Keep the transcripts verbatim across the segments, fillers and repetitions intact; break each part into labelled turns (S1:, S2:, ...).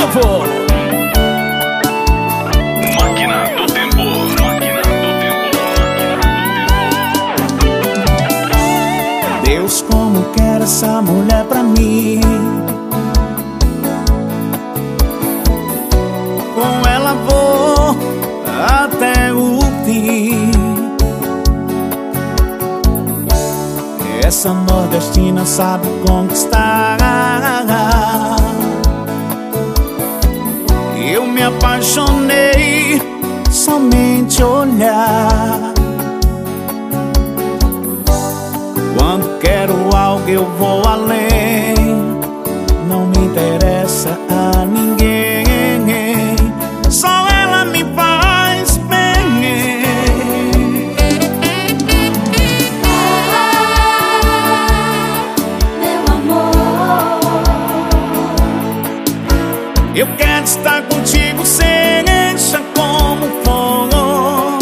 S1: vivo.
S2: Máquina do Tempo, Máquina do Tempo, Máquina do Tempo.
S1: Deus, como quer essa mulher pra mim. Com ela vou até o fim. Essa nordestina sabe conquistar. Eu me apaixonei somente olhar. Quando quero algo eu vou além. Não me interessa a ninguém. Só ela me faz bem.
S3: Meu amor,
S1: Eu quero estar contigo, seja como for.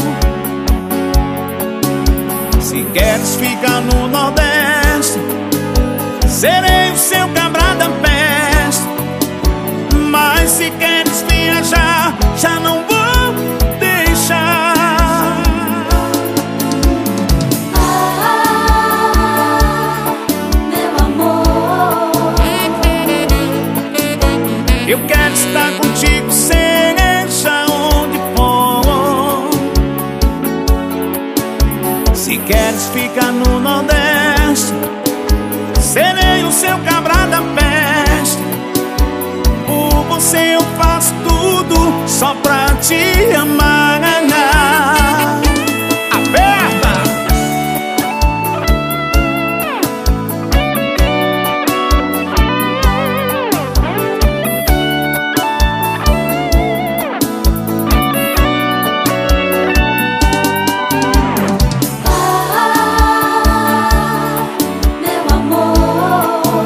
S1: Se queres ficar no Nordeste, serei o seu cabra da peste. Mas se queres viajar, já não vou deixar.
S3: ah, meu amor,
S1: Eu quero estar contigo, seja onde for. Se queres ficar no Nordeste, serei o seu cabra da peste. Por você eu faço tudo, só pra te amar. Aperta!
S3: ah, meu amor,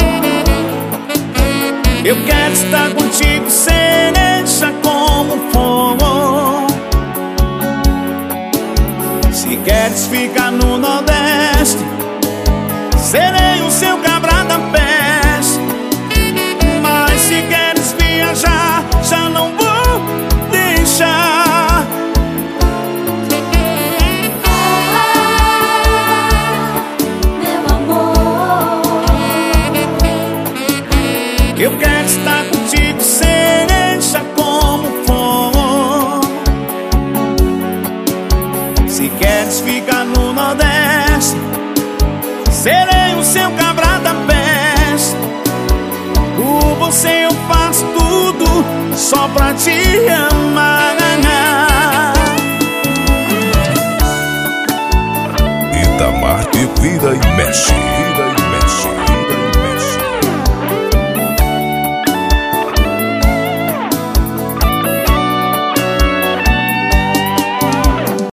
S1: Eu quero estar contigo, seja como for. Se queres ficar no Nordeste, serei o seu cabra da peste. Mas se queres viajar, já não vou deixar.
S3: ah, meu amor,
S1: Eu quero estar contigo, seja como for. Se queres ficar no Nordeste, serei o seu cabra da peste. Por você eu faço tudo, só pra te amar.
S2: Itamar te vira e mexe.